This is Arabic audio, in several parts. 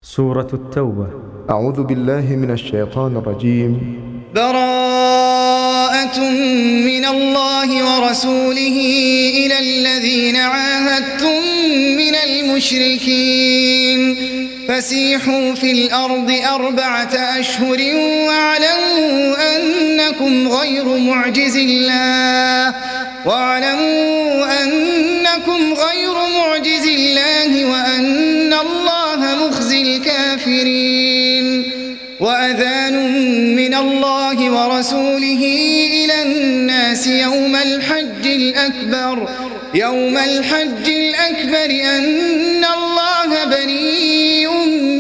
سورة التوبة. أعوذ بالله من الشيطان الرجيم. براءة من الله ورسوله إلى الذين عاهدتم من المشركين فسيحوا في الأرض 4 أشهر واعلموا أنكم غير معجز الله وأن الله مخزي الكافرين. وأذان من الله ورسوله إلى الناس يوم الحج الأكبر أن الله بريء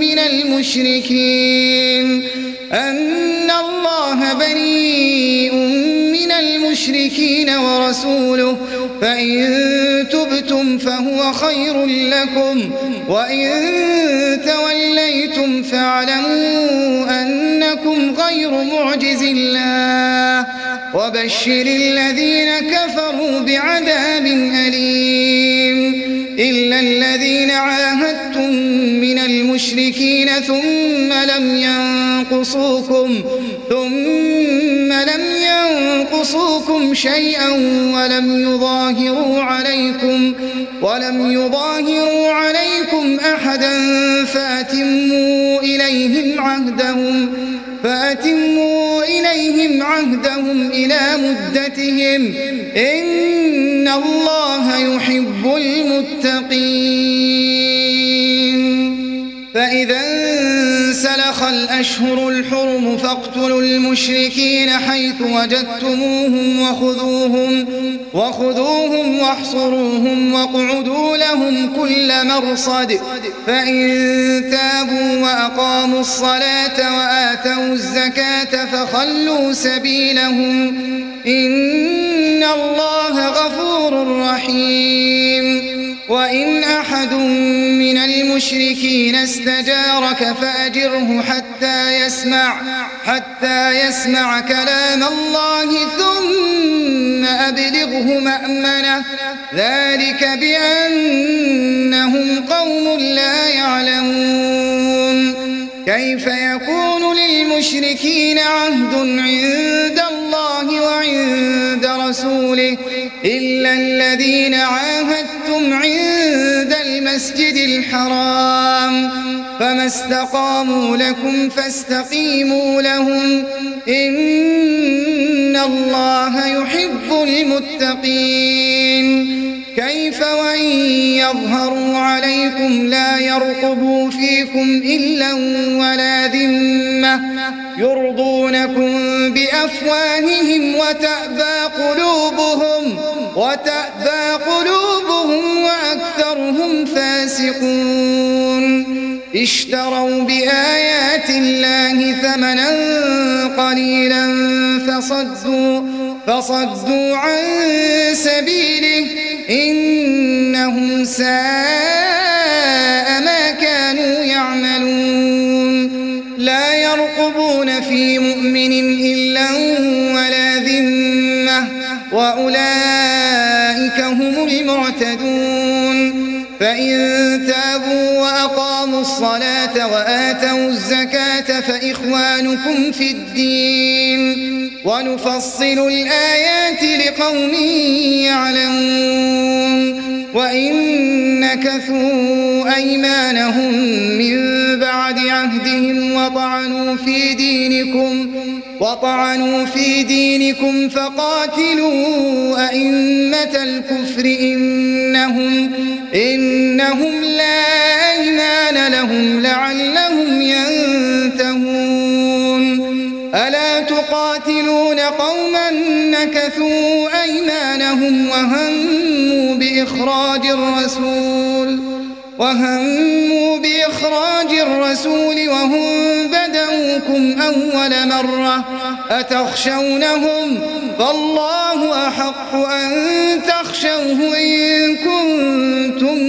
من المشركين ورسوله فإن تبتم فهو خير لكم وإن توليتم فاعلموا أنكم غير معجز الله وبشر الذين كفروا بعذاب أليم. إلا الذين عاهدتم من المشركين ثم لم ينقصوكم شيئا ولم يظاهروا عليكم أحدا فأتموا إليهم عهدهم إلى مدتهم إن الله يحب المتقين. فإذا انسلخ الأشهر الحرم فاقتلوا المشركين حيث وجدتموهم وخذوهم واحصروهم واقعدوا لهم كل مرصد فإن تابوا وأقاموا الصلاة وآتوا الزكاة فخلوا سبيلهم إن الله غفور رحيم. وإن أحد من المشركين استجارك فأجره حتى يسمع كلام الله ثم أبلغه مأمنه ذلك بأنهم قوم لا يعلمون. كيف يكون للمشركين عهد عند الله وعند رسوله إلا الذين عاهدتم عند المسجد الحرام فما استقاموا لكم فاستقيموا لهم إن الله يحب المتقين. كيف وإن يظهروا عليكم لا يرقبوا فيكم إلا ولا ذمة يرضونكم بأفواههم وتأبى قلوبهم وأكثرهم فاسقون. اشتروا بآيات الله ثمنا قليلا فصدوا عن سبيله إنهم ساء ما كانوا يعملون. لا يرقبون في مؤمن إلا ولا ذمة وأولئك هم المعتدون. فإن تابوا وأقاموا الصلاة وآتوا الزكاة فإخوانكم في الدين ونفصل الآيات لقوم يعلمون. وإن نكثوا أيمانهم من بعد عهدهم وطعنوا في دينكم فقاتلوا أئمة الكفر إنهم لا أيمان لهم لعلهم ينتهون. ألا تقاتلون قوما نكثوا أيمانهم وهموا بإخراج الرسول وهم بدأوكم أول مرة أتخشونهم فالله أحق أن تخشوه إن كنتم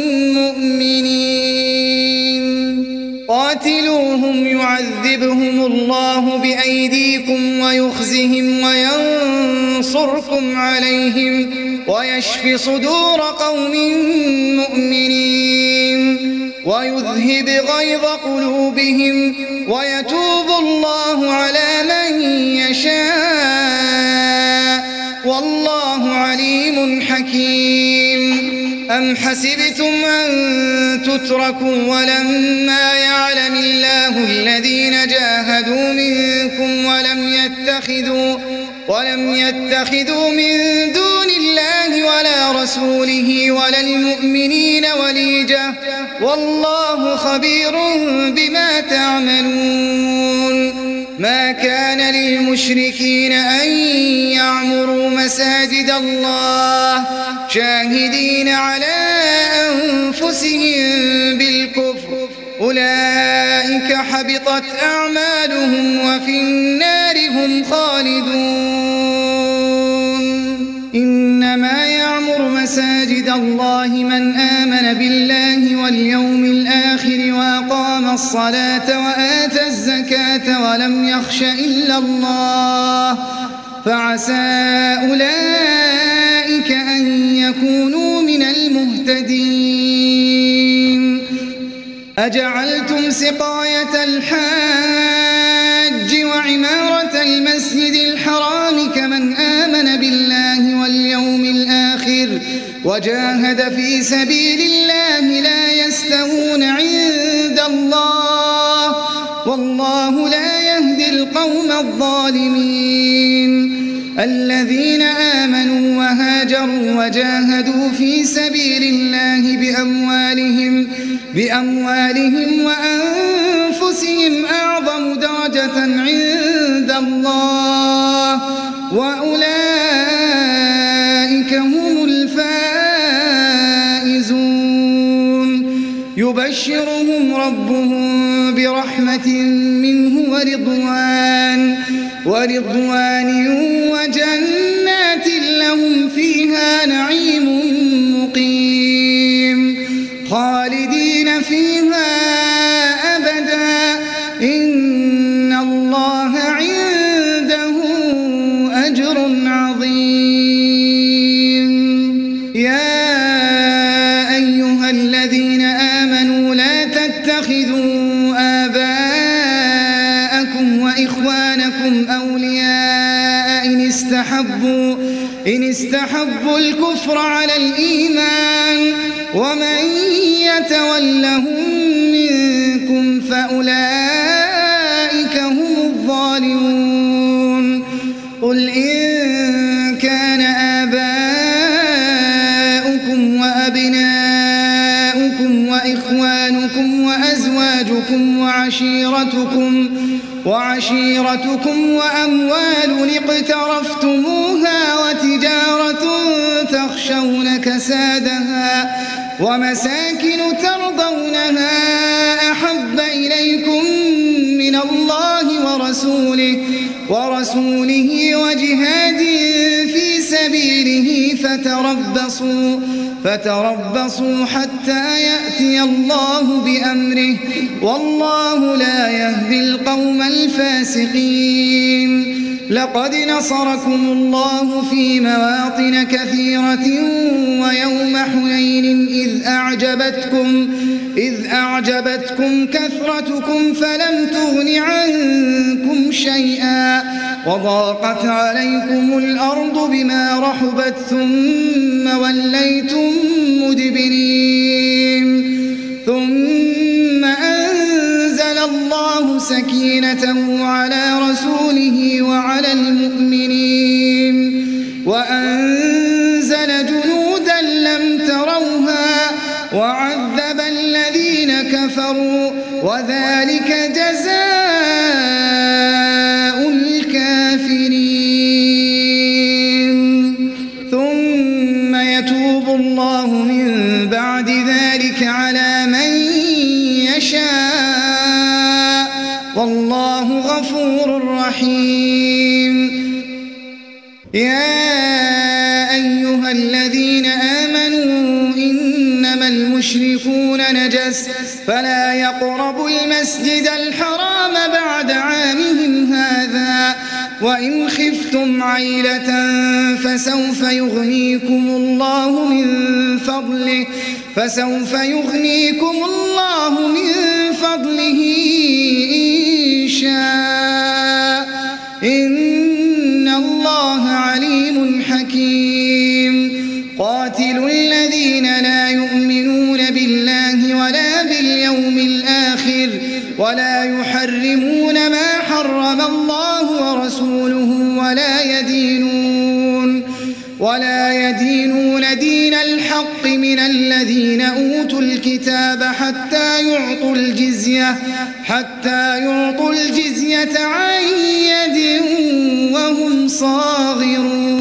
مؤمنين. قاتلوهم يعذبهم الله بأيديكم ويخزهم وينصركم عليهم ويشف صدور قوم مؤمنين. ويذهب غيظ قلوبهم ويتوب الله على من يشاء والله عليم حكيم. أم حسبتم أن تتركوا ولما يعلم الله الذين جاهدوا منكم ولم يتخذوا من دون الله ولا رسوله ولا المؤمنين وليجة والله خبير بما تعملون. ما كان للمشركين أن يعمروا مساجد الله شاهدين على أنفسهم بالكفر أولئك حبطت أعمالهم وفي النار هم خالدون. إنما يعمر مساجد الله من آمن بالله واليوم الآخر وأقام الصلاة وآتى الزكاة ولم يخش إلا الله فعسى أولئك أن يكونوا من المهتدين. أجعلتم سقاية الحاج وعمارة المسجد الحرام كمن آمن بالله واليوم الآخر وجاهد في سبيل الله لا يستوون عند الله والله لا يهدي القوم الظالمين. الذين آمنوا وهاجروا وجاهدوا في سبيل الله بأموالهم وأنفسهم أعظم درجة عند الله وأولئك هم الفائزون. يبشرهم ربهم برحمة منه ورضوان وجنات لهم فيها نعيم مقيم خالدين فيها أبدا إن الله عنده أجر عظيم. يا أيها الذين آمنوا لا تتخذوا آباءكم وإخوانكم أولياء إن استحبوا الكفر على الإيمان ومن يتولهم منكم فأولئك هم الظالمون. قل إن كان آباؤكم وأبناؤكم وإخوانكم وأزواجكم وعشيرتكم وأموال اقترفتموها وتجارة تخشون كسادها ومساكن ترضونها أحب إليكم من الله ورسوله وجهاد في سبيله فتربصوا حتى يأتي الله بأمره والله لا يهدي القوم الفاسقين. لقد نصركم الله في مواطن كثيرة ويوم حنين إذ أعجبتكم كثرتكم فلم تغن عنكم شيئا وضاقت عليكم الأرض بما رحبت ثم وليتم مدبرين. ثم أنزل الله سكينته على رسوله وعلى المؤمنين وأنزل جنودا لم تروها وعذب الذين كفروا وذلك جزاء الكافرين. ثم يتوب الله من بعد ذلك على من يشاء والله غفور رحيم. يا أيها الذين آمنوا إنما المشركون نجس فلا يقربوا المسجد الحرام بعد عامهم هذا وإن خفتم عيلة فسوف يغنيكم الله من فضله فسوف يغنيكم الله من فضله إن شاء إن الله عليم حكيم قاتلوا الذين لا يؤمنون بالله ولا باليوم الآخر ولا يحرمون ما حرم الله ورسوله ولا يدينون دين الحق من الذين أوتوا الكتاب حتى يعطوا الجزية عن يد وهم صاغرون.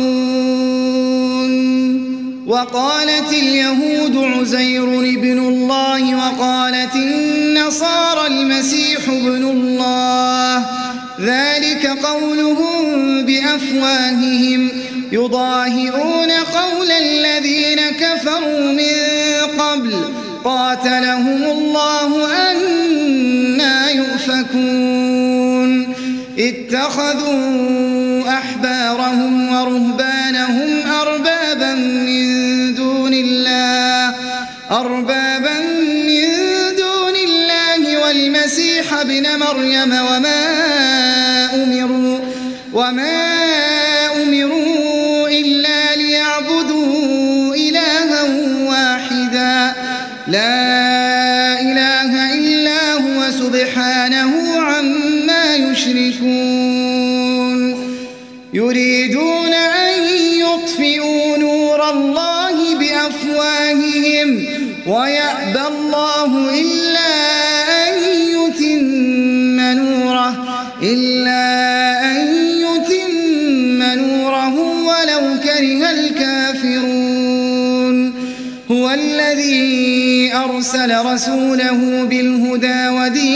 وقالت اليهود عزير ابن الله وقالت النصارى المسيح ابن الله ذلك قولهم بأفواههم يضاهئون قول الذين كفروا من قبل قاتلهم الله أنى يؤفكون. اتخذوا أحبارهم ورهبانهم أربابا من دون الله والمسيح ابن مريم وما أمروا إلا ليعبدوا إلها واحدا لا إله إلا هو سبحانه عما يشركون. يريدون أن يطفئوا نور الله بأفواههم ويأبى الله إلا أن يتم نوره ولو كره الكافرون. هو الذي أرسل رسوله بالهدى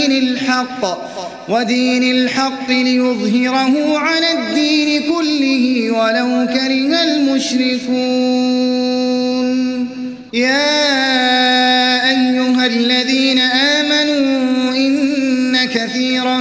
ودين الحق ليظهره على الدين كله ولو كره المشركون. يا أيها الذين آمنوا إن كثيرا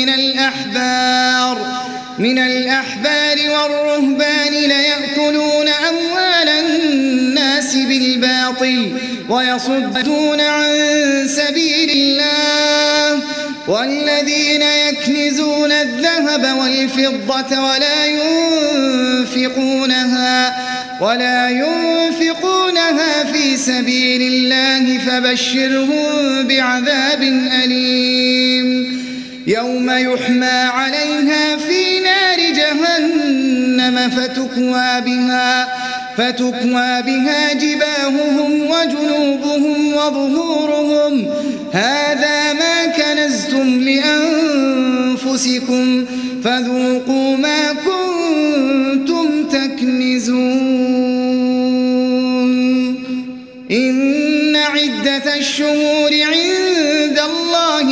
من الأحبار والرهبان ليأكلون أموال الناس بالباطل ويصدون عن سبيل الله. والذين يكنزون الذهب والفضة ولا ينفقونها في سبيل الله فبشرهم بعذاب أليم يوم يحمى عليها في نار جهنم فتكوى بها جباههم وجنوبهم وظهورهم هذا ما كنزتم لأنفسكم فذوقوا ما كنتم تكنزون. إن عدة الشهور عند الله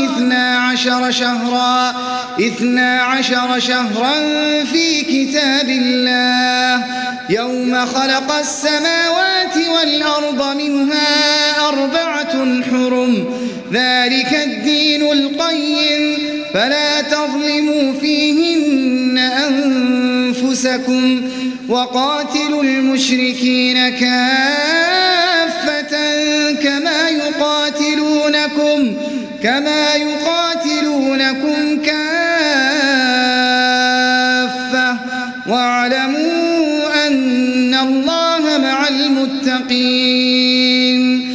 12 شهرا في كتاب الله يوم خلق السماوات والأرض منها 4 حرم ذلك الدين القيم فلا تظلموا فيهن أنفسكم وقاتلوا المشركين كافة كما يقاتلونكم كافة واعلموا أن الله مع المتقين.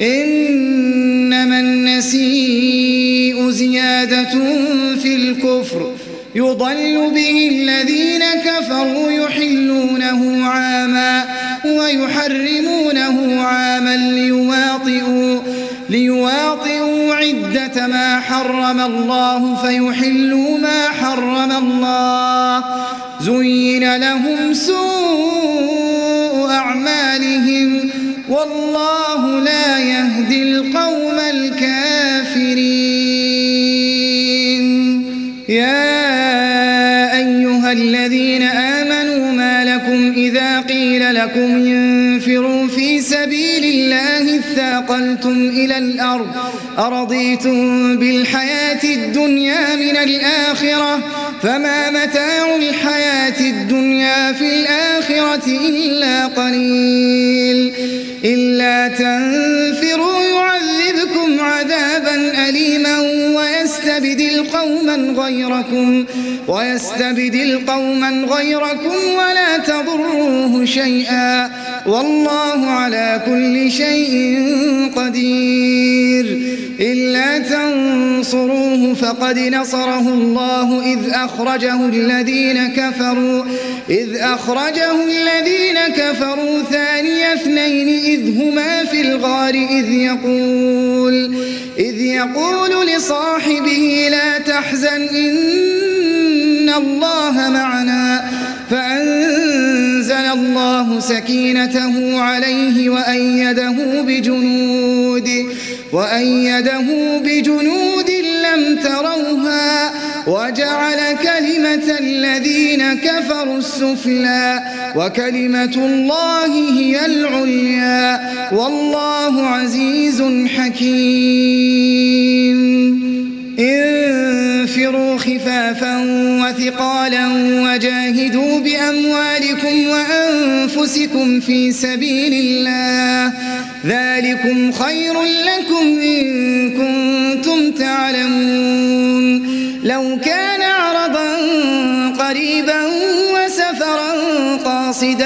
إنما النسيء زيادة في الكفر يضل به الذين كفروا يحلونه عاما ويحرمونه عاما ليواطئوا عدة ما حرم الله فيحلوا ما حرم الله زين لهم سوء أعمالهم والله لا يهدي القوم الكافرين. يا أيها الذين آمنوا ما لكم إذا قيل لكم انفروا في سبيل الله اثاقلتم إلى الأرض أرضيتم بالحياة الدنيا من الآخرة فما متاع الحياة الدنيا في الآخرة إلا قليل إلا تنفروا يعذبكم عذابا أليما ويستبدل قوما غيركم ولا تضروه شيئا والله على كل شيء قدير. إلا تنصروه فقد نصره الله إذ أخرجه الذين كفروا ثاني اثنين إذ هما في الغار إذ يقول لصاحبه لا تحزن إن الله معنا فأنزل الله سكينته عليه وأيده بجنود لم تروها وجعل كلمة الذين كفروا السفلى وكلمة الله هي العليا والله عزيز حكيم. انفروا خفافا وثقالا وجاهدوا بأموالكم وأنفسكم في سبيل الله ذلكم خير لكم إن كنتم تعلمون. لو كان عرضا قريبا وسفرا قاصدا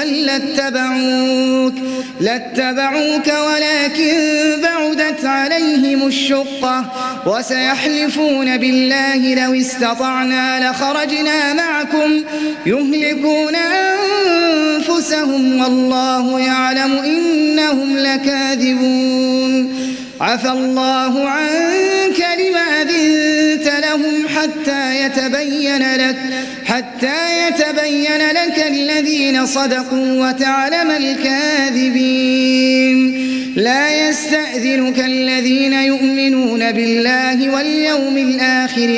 لاتبعوك ولكن بعدت عليهم الشقة وسيحلفون بالله لو استطعنا لخرجنا معكم يهلكون أنفسهم والله يعلم إنهم لكاذبون. عفى الله عنك لما أذنت لهم حتى يتبين لك الذين صدقوا وتعلم الكاذبين. لا يستأذنك الذين يؤمنون بالله واليوم الآخر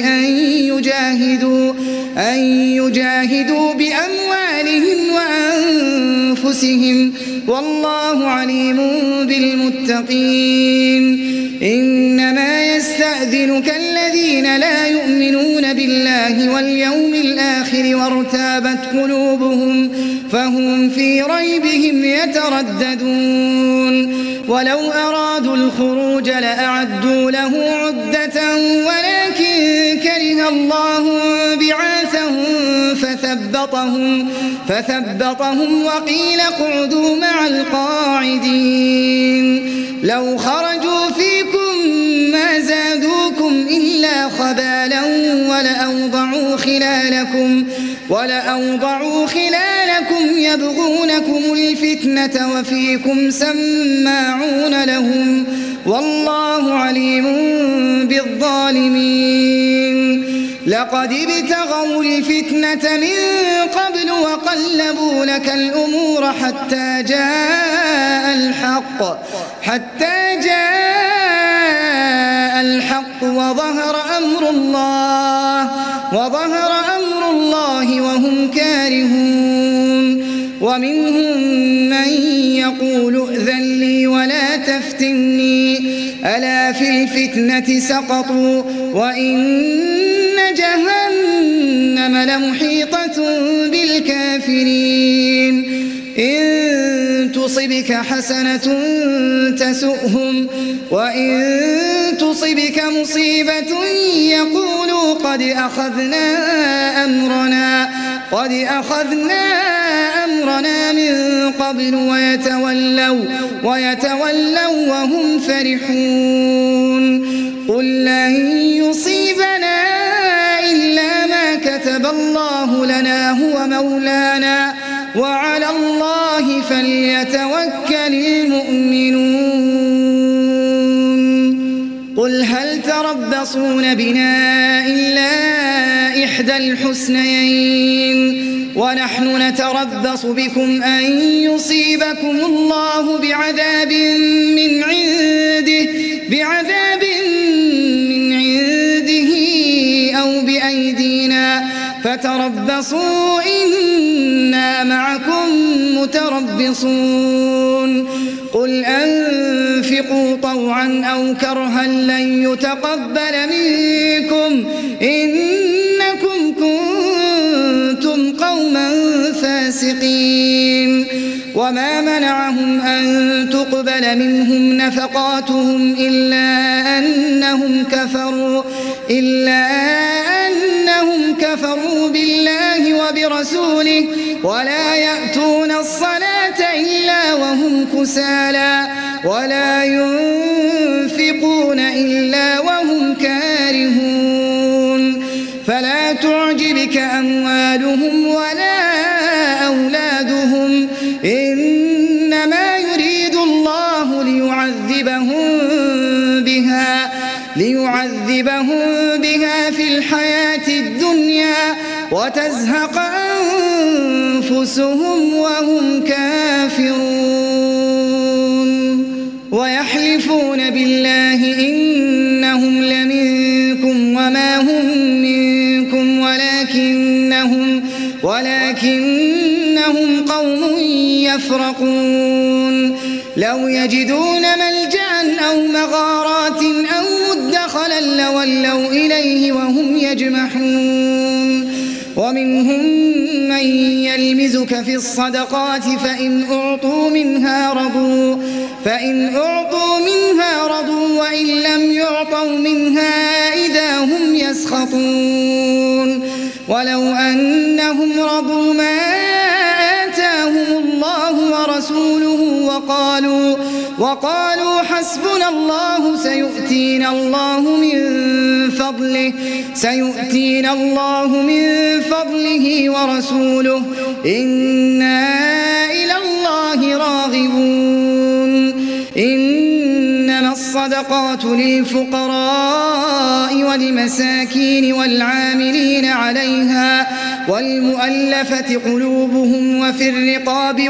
أن يجاهدوا بأموالهم وأنفسهم والله عليم بالمتقين. إنما يستأذنك الذين لا يؤمنون بالله واليوم الآخر وارتابت قلوبهم فهم في ريبهم يترددون. ولو أرادوا الخروج لأعدوا له عدة ولكن كره الله بعاثهم فثبطهم وقيل اقعدوا مع القاعدين. لو خرجوا فيكم ما زادوكم إلا خبالا ولأوضعوا خلالكم يبغونكم الفتنة وفيكم سماعون لهم والله عليم بالظالمين. لقد ابتغوا الفتنة من قبل وقلبوا لك الأمور حتى جاء الحق وظهر أمر الله وهم كارهون. ومنهم من يقول ائذن لي ولا تفتني ألا في الفتنة سقطوا وإن جهنم لمحيطة بالكافرين. إن تصبك حسنة تسؤهم وإن تصبك مصيبة يقولوا قد أخذنا أمرنا من قبل ويتولوا وهم فرحون. قل لن يصيبنا إلا ما كتب الله لنا هو مولانا وعلى الله فليتوكل المؤمنون. قل هل تربصون بنا إلا إحدى الحسنيين ونحن نتربص بكم أن يصيبكم الله بعذاب من عنده أو بأيدينا فتربصوا إنا معكم متربصون. قل أنفقوا طوعا أو كرها لن يتقبل منكم إنكم كنتم الفاسقين وما منعهم أن تقبل منهم نفقاتهم إلا أنهم كفروا بالله وبرسوله ولا يأتون الصلاة إلا وهم كسالى ولا ينفقون إلا وهم كارهون فلا تعجبك أموالهم ولا أولادهم إنما يريد الله ليعذبهم بها في الحياة الدنيا وتزهق أنفسهم وهم كافرون ويحلفون بالله إنهم لمنكم وما هم منكم ولكنهم قوم يفرقون لو يجدون ملجأ أو مغارات أو مدخلا لولوا إليه وهم يجمحون ومنهم من يلمزك في الصدقات فإن أعطوا منها رضوا وإن لم يعطوا منها إذا هم يسخطون ولو أنهم رضوا ما آتاهم الله ورسوله وقالوا حسبنا الله سيؤتينا الله من فضله ورسوله إنا إلى الله راغبون إنما الصدقات للفقراء والمساكين والعاملين عليها والمؤلفة قلوبهم وفي الرقاب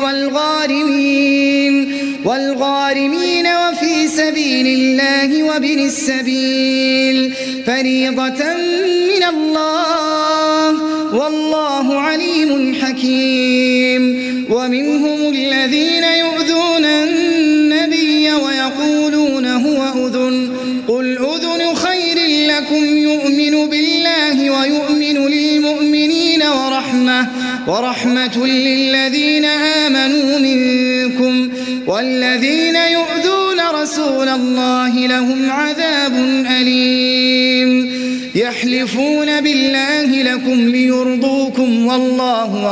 والغارمين وفي سبيل الله وابن السبيل فريضة من الله والله عليم حكيم ومنهم الذين يؤذون النبي ويقولون هو أذن قل أذن خير لكم يؤمن بالله ويؤمن للمؤمنين ورحمة للذين آمنوا منكم والذين يؤذون رسول الله لهم عذاب أليم يحلفون بالله لكم ليرضوكم والله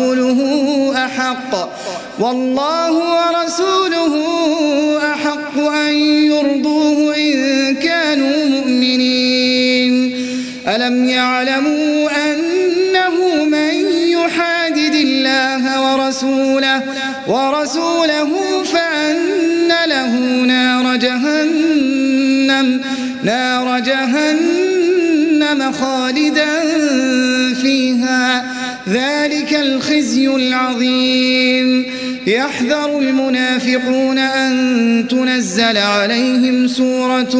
ورسوله أحق أن يرضوه إن كانوا مؤمنين ألم يعلموا أنه من يحادد الله ورسوله فأن له نار جهنم خالدا فيها ذلك الخزي العظيم يحذر المنافقون أن تنزل عليهم سورة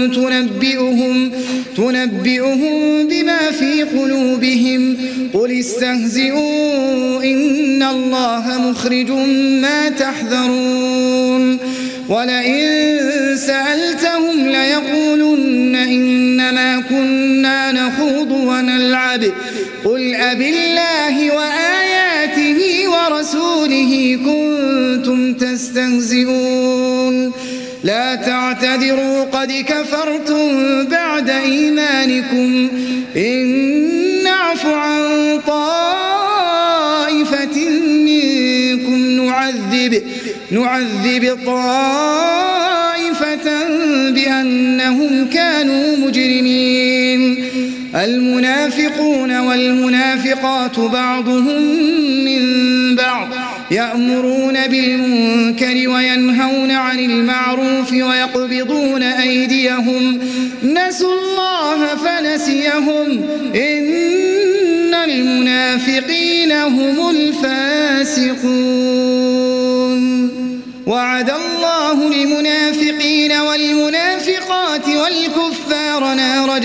تنبئهم بما في قلوبهم قل استهزئوا إن الله مخرج ما تحذرون ولئن سألتهم ليقولن إنما كنا نخوض ونلعب قل أبالله وآياته ورسوله كنتم تستهزئون لا تعتذروا قد كفرتم بعد إيمانكم إن نعف عن طائفة منكم نعذب طائفة بأنهم كانوا مجرمين المنافقون والمنافقات بعضهم من بعض يأمرون بالمنكر وينهون عن المعروف ويقبضون أيديهم نسوا الله فنسيهم إن المنافقين هم الفاسقون وعد الله المنافقين والمنافقات والكفار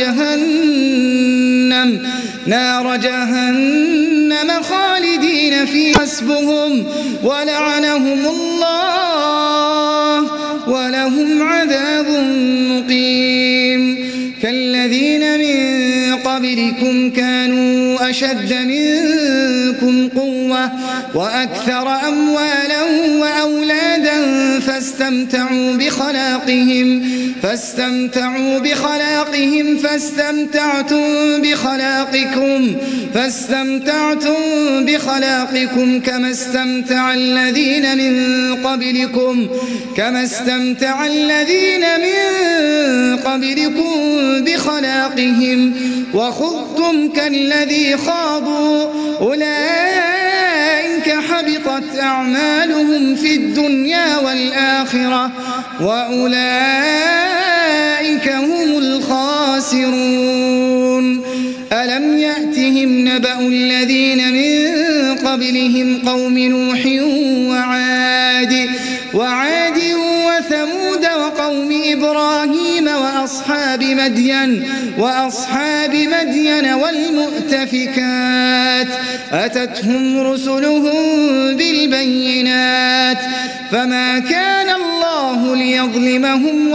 نار جهنم خالدين فيها حسبهم ولعنهم الله ولهم عذاب مقيم كالذين من قبلكم كانوا أشد منكم قوة وأكثر أموالا وأولادا فاستمتعوا بخلاقهم فاستمتعتم بخلاقكم كما استمتع الذين من قبلكم بخلاقهم وخضتم كالذي خاضوا أولئك حبطت أعمالهم في الدنيا والآخرة وأولئك هم الخاسرون. ألم يأتهم نبأ الذين من قبلهم قوم نوح وعاد وثمود وقوم إبراهيم وأصحاب مدين والمؤتفكات أتتهم رسلهم بالبينات فما كان الله ليظلمهم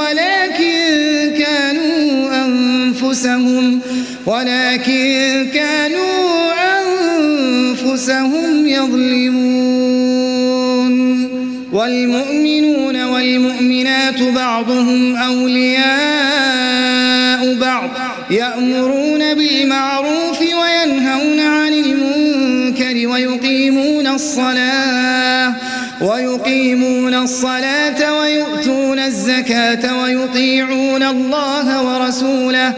ولكن كانوا أنفسهم يظلمون. والمؤمنون والمؤمنات بعضهم أولياء بعض يأمرون بالمعروف وينهون عن المنكر ويقيمون الصلاة ويؤتون الزكاة ويطيعون الله ورسوله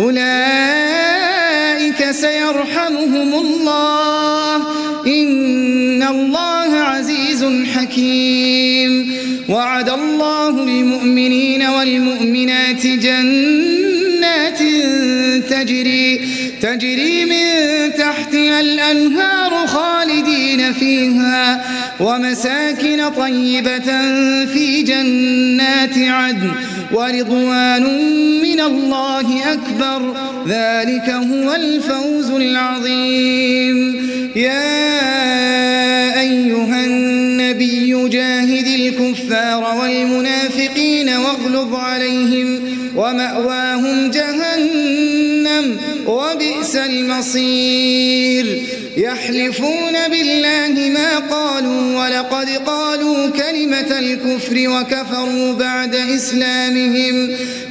أولئك سيرحمهم الله إن الله عزيز حكيم. وعد الله المؤمنين والمؤمنات جنات تجري من تحتها الأنهار خالدين فيها ومساكن طيبة في جنات عدن ورضوان من الله أكبر ذلك هو الفوز العظيم. يا أيها النبي جاهد الكفار والمنافقين واغلظ عليهم ومأواهم جهنم وبئس المصير. يحلفون بالله ما قالوا ولقد قالوا كلمة الكفر وكفروا بعد إسلامهم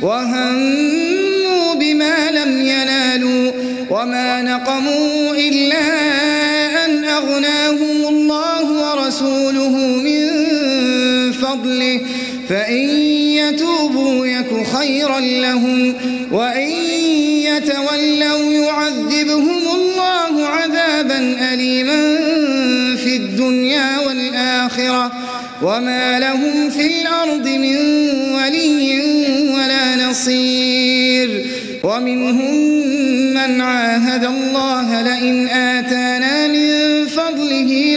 وهموا بما لم ينالوا وما نقموا إلا أن أغناهم الله ورسوله من فضله فإن يتوبوا يك خيرا لهم وإن يتولوا يعذبهم الله عذابا أليما في الدنيا والآخرة وما لهم في الأرض من ولي ولا نصير. ومنهم من عاهد الله لئن آتانا من فضله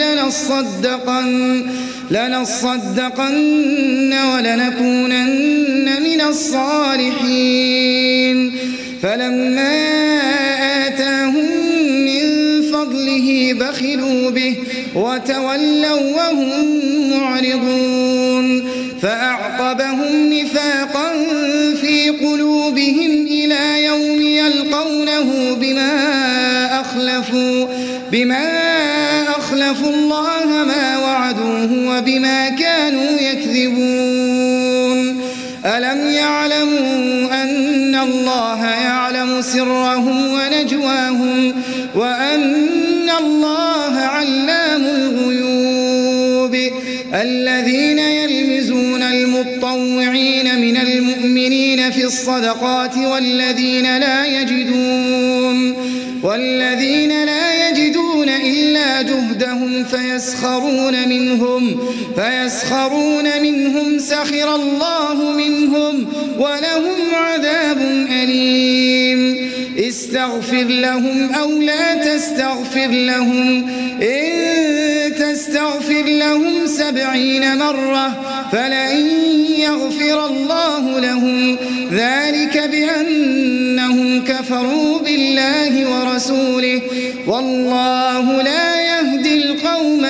لنصدقن ولنكونن من الصالحين فلما آتاهم من فضله بخلوا به وتولوا وهم معرضون فأعقبهم نفاقا في قلوبهم إلى يوم يلقونه بما أخلفوا الله ما وعدوه وبما كانوا يكذبون. ألم يعلموا أن الله يعلم سرهم ونجواهم وأن الله علام الغيوب. الذين يلمزون المطوعين من المؤمنين في الصدقات والذين لا يجدون إلا جهدهم فيسخرون منهم سخر الله منهم ولهم عذاب أليم. استغفر لهم أو لا تستغفر لهم إن تستغفر لهم 70 مرة فلن يغفر الله لهم ذلك بأنهم كفروا بالله ورسوله والله لا يهدي القوم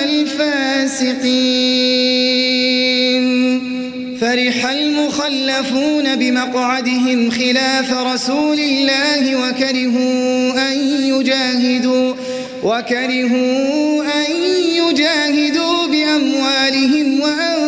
الفاسقين. فرح المخلفون بمقعدهم خلاف رسول الله وكرهوا يجاهدوا بأموالهم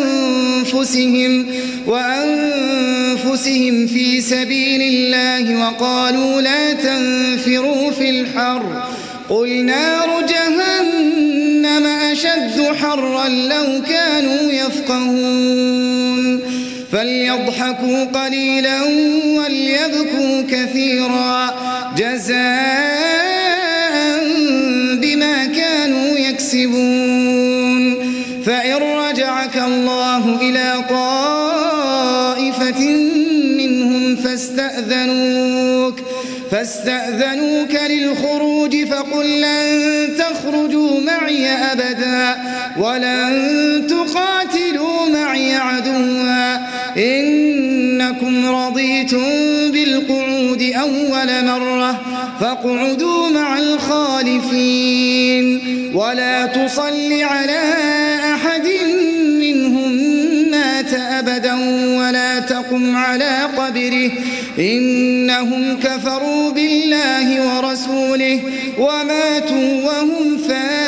وأنفسهم في سبيل الله وقالوا لا تنفروا في الحر قل نار جهنم أشد حرا لو كانوا يفقهون فليضحكوا قليلا وليبكوا كثيرا جزاء بما كانوا يكسبون فإن رجعك الله إلى طائفة منهم فاستأذنوك للخروج فقل لن تخرجوا معي أبدا ولن تقاتلوا معي عدوا إنكم رضيتم بالقعود أول مرة فاقعدوا مع الخالفين ولا تصل على أحد منهم مات أبدا ولا تقم على قبره إنهم كفروا بالله ورسوله وماتوا وهم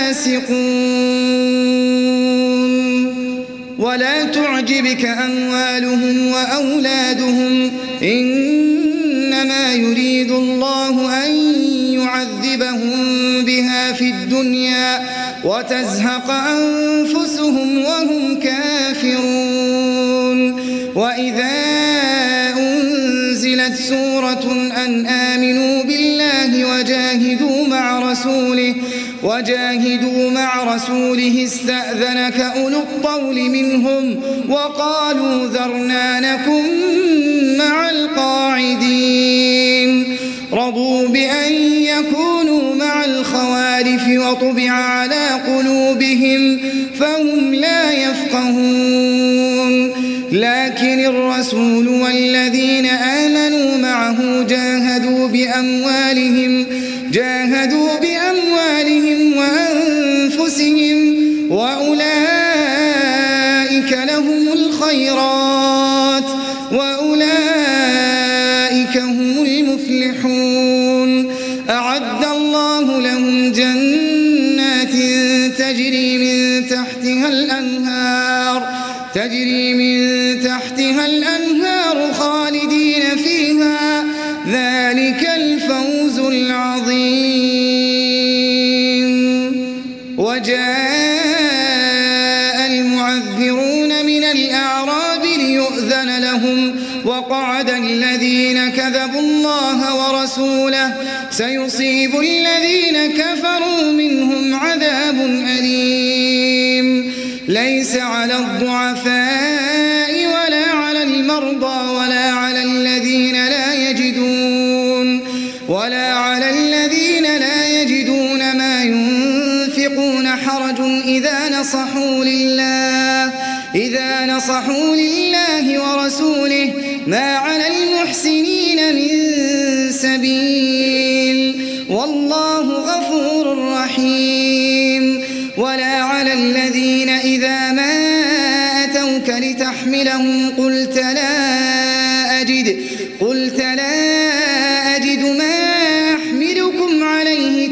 فاسقون ولا تعجبك أموالهم وأولادهم إنما يريد الله أن يعذبهم بها في الدنيا وتزهق أنفسهم وهم كافرون وإذا أنزلت سورة أن آمنوا بالله وجاهدوا مع رسوله استأذنك أولو الطول منهم وقالوا ذرنا نكن مع القاعدين رضوا بأن يكونوا مع الخوالف وطبع على قلوبهم فهم لا يفقهون لكن الرسول والذين آمنوا معه جاهدوا بأموالهم وأنفسهم وأولئك لهم الخيرات وأولئك هم المفلحون أعد الله لهم جنات تجري من تحتها الأنهار خالدين فيها ذلك الفوز العظيم وجاء المعذرون من الأعراب ليؤذن لهم وقعد الذين كذبوا الله ورسوله سيصيب الذين كفروا منهم عذاب أليم ليس على الضعفاء ولا على المرضى ولا على الذين لا يجدون ما ينفقون حرج إذا نصحوا لله ورسوله ما على المحسنين من سبيل والله غفور رحيم ولا على الذين إذا ما أتوك لتحملهم قلت لا أجد ما أحملكم عليه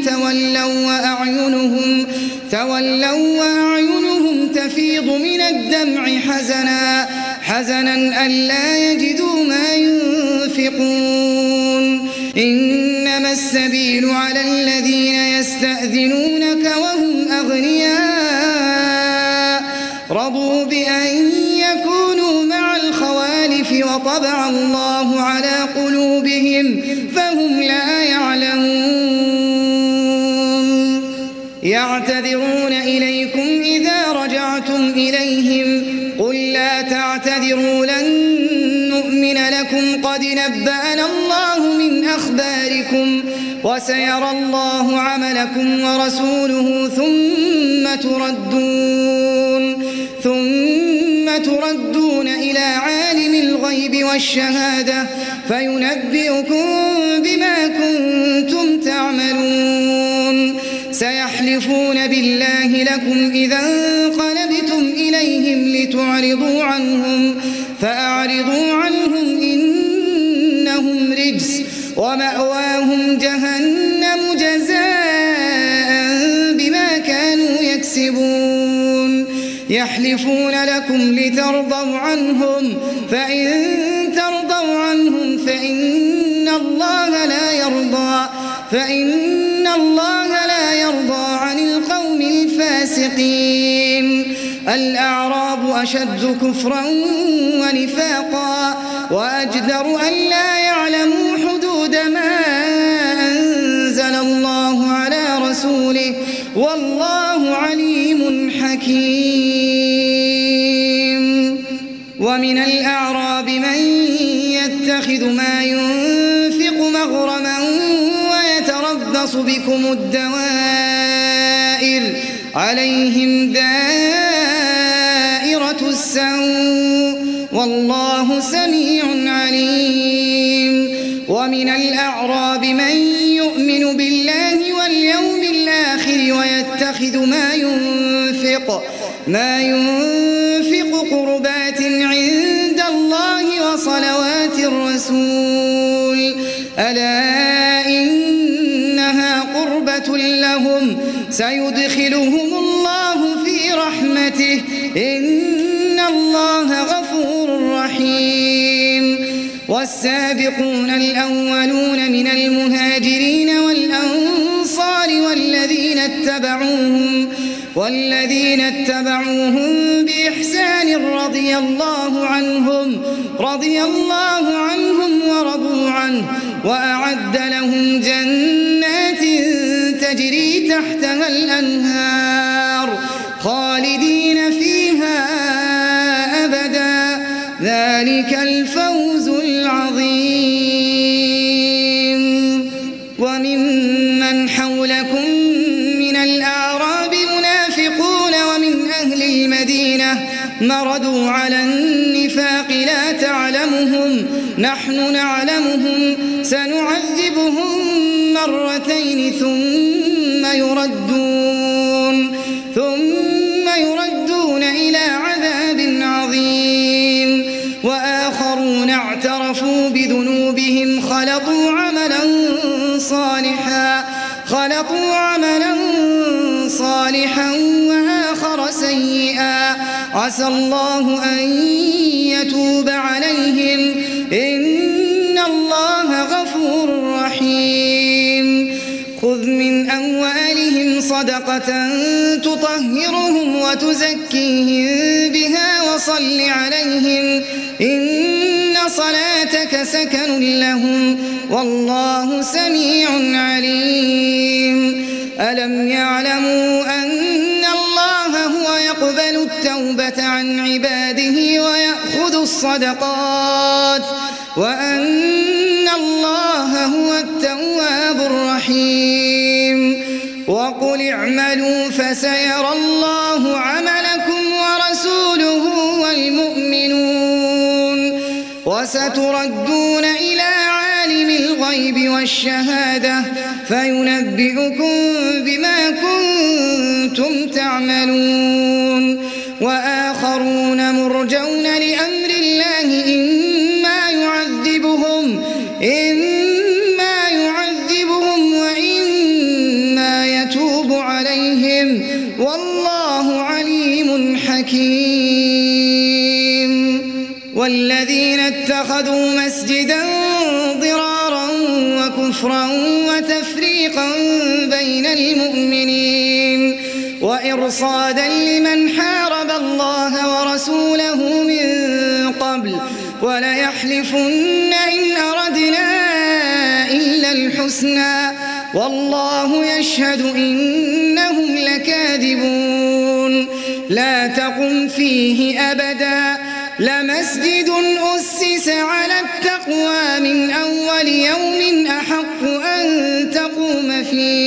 تولوا وأعينهم تفيض من الدمع حزنا ألا يجدوا ما ينفقون إنما السبيل على الذين يستأذنونك وهم أغنياء رضوا بأن يكونوا مع الخوالف وطبع الله على قلوبهم فهم لا يعلمون يعتذرون إليكم إذا رجعتم إليهم قل لا تعتذروا لن نؤمن لكم قد نبأنا الله من أخباركم وسيرى الله عملكم ورسوله ثم تردون إلى عالم الغيب والشهادة فينبئكم بما كنتم تعملون سيحلفون بالله لكم إذا انقلبتم إليهم لتعرضوا عنهم فأعرضوا عنهم إنهم رجس ومأواهم جهنم جزاء يحلفون لكم لترضوا عنهم فإن ترضوا عنهم فإن الله لا يرضى عن القوم الفاسقين. الأعراب أشد كفرا ونفاقا وأجدر أن لا يعلموا حدود ما أنزل الله على رسوله والله عليم حكيم. ومن الأعراب من يتخذ ما ينفق مغرما ويتربص بكم الدوائر عليهم دائرة السوء والله سميع عليم. ومن الأعراب من يؤمن بالله واليوم الآخر ويتخذ ما ينفق قربات عند الله وصلوات الرسول ألا إنها قربة لهم سيدخلهم الله في رحمته إن الله غفور رحيم. والسابقون الأولون من المهاجرين والأنصار والذين اتبعوهم بإحسان رضي الله عنهم ورضوا عنه وأعد لهم جنات تجري تحتها الأنهار خالدين فيها أبدا ذلك الفوز العظيم. وممن حولكم من الأعراب منافقون ومن أهل المدينة مردوا على النفاق لا تعلمهم نحن نعلمهم سنعذبهم مرتين ثم يردون إلى عذاب عظيم. وآخرون اعترفوا بذنوبهم خلطوا عملا صالحا وآخر سيئا عسى الله أن يتوب عليهم إن الله غفور رحيم. خذ من أموالهم صدقة تطهرهم وتزكيهم بها وصل عليهم إن صلاتك سكن لهم والله سميع عليم. ألم يعلموا أن الله هو يقبل التوبة عن عباده ويأخذ الصدقات وأن الله هو التواب الرحيم. وقل اعملوا فسيرى الله عملكم ورسوله والمؤمنون وستردون إلى عالم الغيب والشهادة فينبئكم بما كنتم تعملون. وآخرون مرجون لأمر الله إما يعذبهم وإما يتوب عليهم والله عليم حكيم. والذين اتخذوا مسجدا ضرارا وكفرا وتفريقا بين المؤمنين وإرصادا لمن حارب الله ورسوله من قبل وليحلفن إن أردنا إلا الحسنى والله يشهد إنهم لكاذبون. لا تقم فيه أبدا لمسجد أسس على التقوى من أول يوم أحق أن تقوم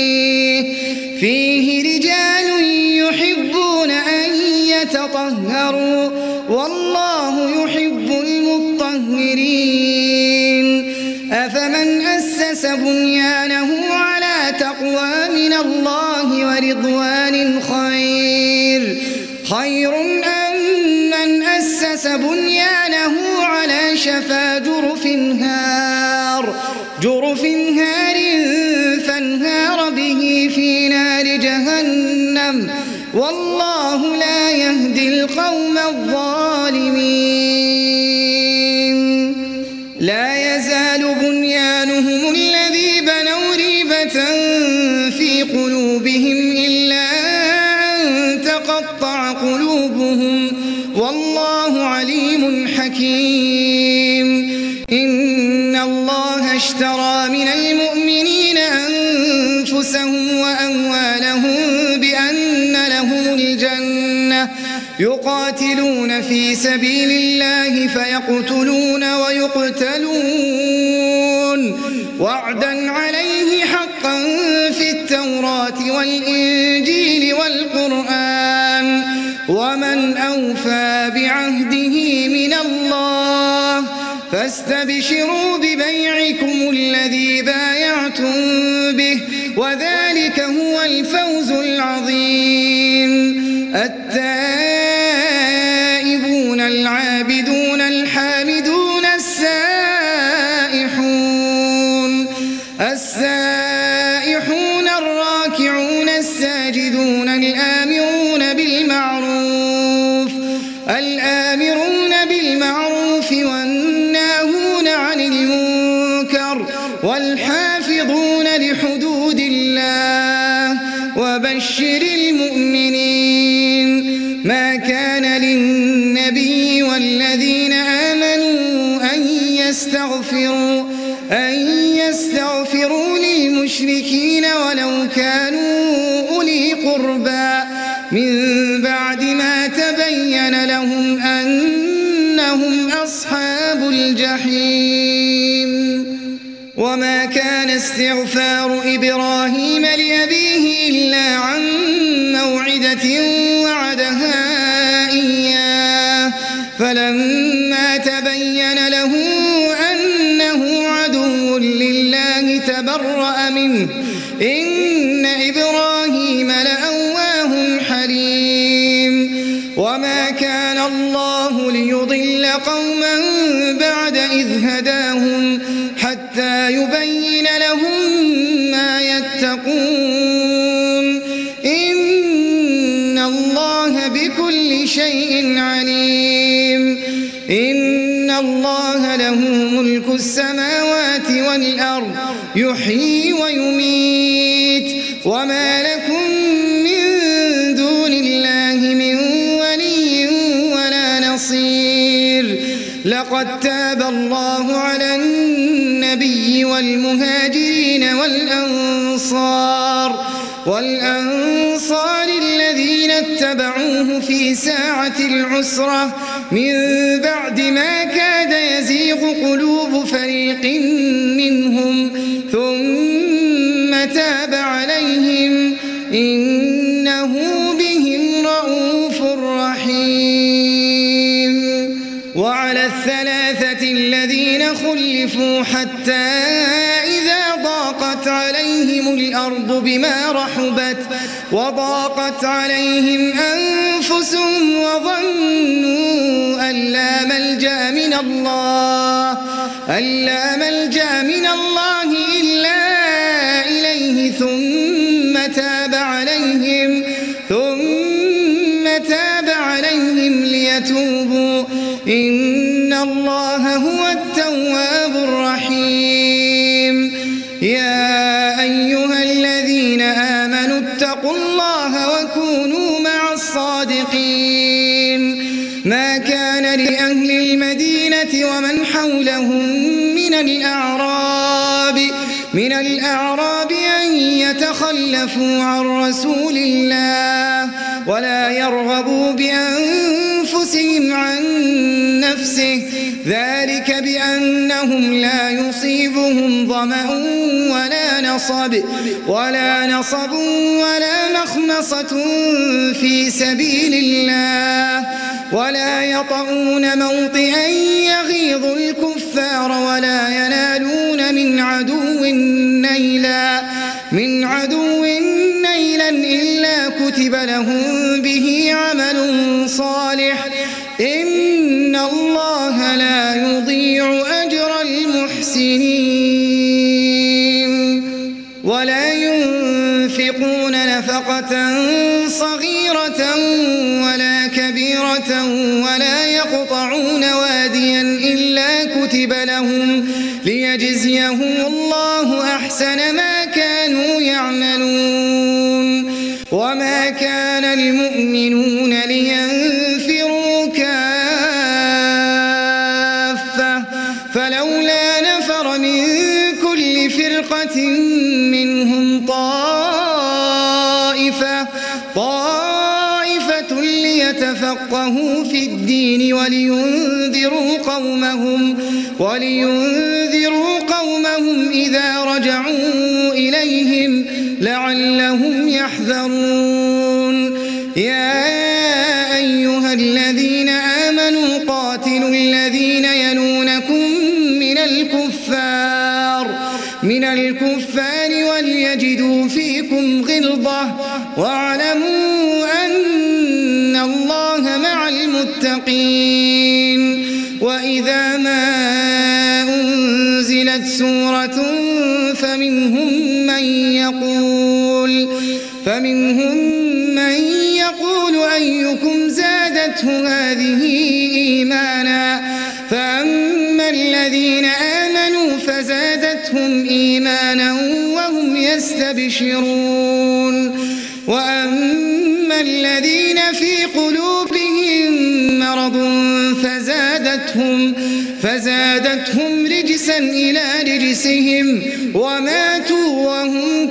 فيه رجال يحبون أن يتطهروا والله يحب المطهرين. أفمن أسس بنيانه على تقوى من الله ورضوان خير أم من أسس بنيانه على شفا جرف هار فانهار به في نار جهنم والله لا يهدي القوم الظالمين لا يزال بنيانهم الذي بنوا ريبة في قلوبهم إلا أن تقطع قلوبهم والله عليم حكيم إن الله اشترى من المؤمنين أنفسهم وأموالهم بأن لهم الجنة يقاتلون في سبيل الله فيقتلون ويقتلون وعدا عليه حقا في التوراة والإنجيل والقرآن ومن أوفى بعهده من الله فاستبشروا ببيعكم الذي بايعتم به وذلك هو الفوز العظيم التائبون العابدون الحامدون السائحون الراكعون الساجدون الآمرون بالمعروف والناهون عن المنكر والحافظون لحدود الله وبشر المؤمنين ما كان للنبي والذين آمنوا أن يستغفروا للمشركين ولو كانوا أولي قربى من بعد ما تبين لهم أنهم أصحاب الجحيم وما كان استغفار إبراهيم لأبيه إلا عن موعدة وعدها إياه فلما تبين له أنه عدو لله تبرأ منه إن إبراهيم لأواه حليم وما كان الله ليضل قوما بعد إذ هداهم حتى يبين لهم ما يتقون إن الله بكل شيء عليم إن الله له ملك السماوات والأرض يحيي ويميت وما لكم من دون الله من ولي ولا نصير لقد تاب الله على النبي والمهاجرين والأنصار الذين اتبعوه في ساعة العسرة من بعد ما كاد يزيغ قلوب فريق منهم ثم تاب عليهم إنه بهم رءوف رحيم وعلى الثلاثة الذين خلفوا حتى إذا ضاقت عليهم الأرض بما رحبت وضاقت عليهم أنفسهم وظنوا أن لا ملجأ من الله إلا إليه ثم تاب عليهم ليتوبوا إن الله هو التواب الرحيم يا أيها الذين آمنوا اتقوا الله وكونوا مع الصادقين ما كان لأهل المدينة ومن حولهم من الأعراب أن يتخلفوا عن رسول الله ولا يرغبوا بأنفسهم عن نفسه ذلك بأنهم لا يصيبهم ظمأ ولا نصب ولا مخمصة في سبيل الله ولا يطؤون موطئا يغيظ الكفار ولا ينالون من عدو نيلا إلا كتب لهم به عمل صالح إن الله لا يضيع أجر المحسنين ولا ينفقون نفقة صغيرة ولا كبيرة ولا يقطعون واديا إلا كتب لهم ليجزيهم الله أحسن ما كانوا يعملون. وما كان المؤمنون لينفروا كافة فلولا نفر من كل فرقة منهم طائفة ليتفقهوا في الدين ولينذروا قومهم إذا رجعوا إليهم لعلهم يحذرون. يا أيها الذين آمنوا قاتلوا الذين يلونكم من الكفار وليجدوا فيكم غلظة واعلموا أن الله مع المتقين. وإذا ما أنزلت سورة فمنهم من يقول أيكم زادته هذه إيمانا فأما الذين آمنوا فزادتهم إيمانا وهم يستبشرون. وأما الذين في قلوبهم مرض فزادتهم رجسا إلى رجسهم وماتوا وهم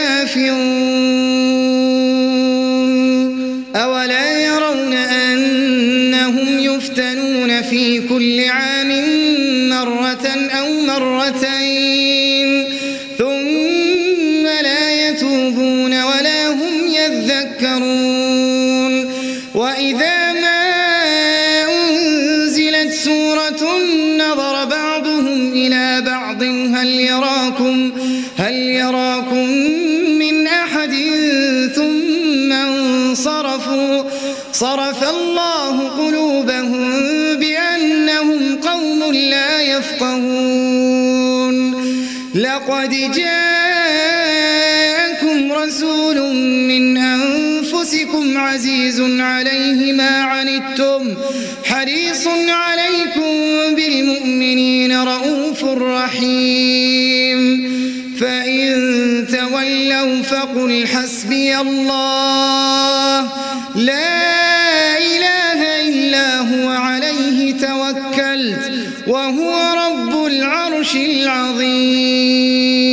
كافرون. أولا يرون أنهم يفتنون في كل عام مرة أو مرتين ثم لا يتوبون ولا هم يذكرون. وإذا ما أنزلت سورة نظر بعضهم إلى بعض هل يراكم من أحد ثم انصرفوا صرف الله قلوبهم بأنهم قوم لا يفقهون. لقد جاءكم رسول من أنفسكم عزيز عليه ما عنتم حريص عليكم بالمؤمنين رؤوف رحيم. فإن تولوا فقل حسبي الله لا إله إلا هو عليه توكلت وهو رب العرش العظيم.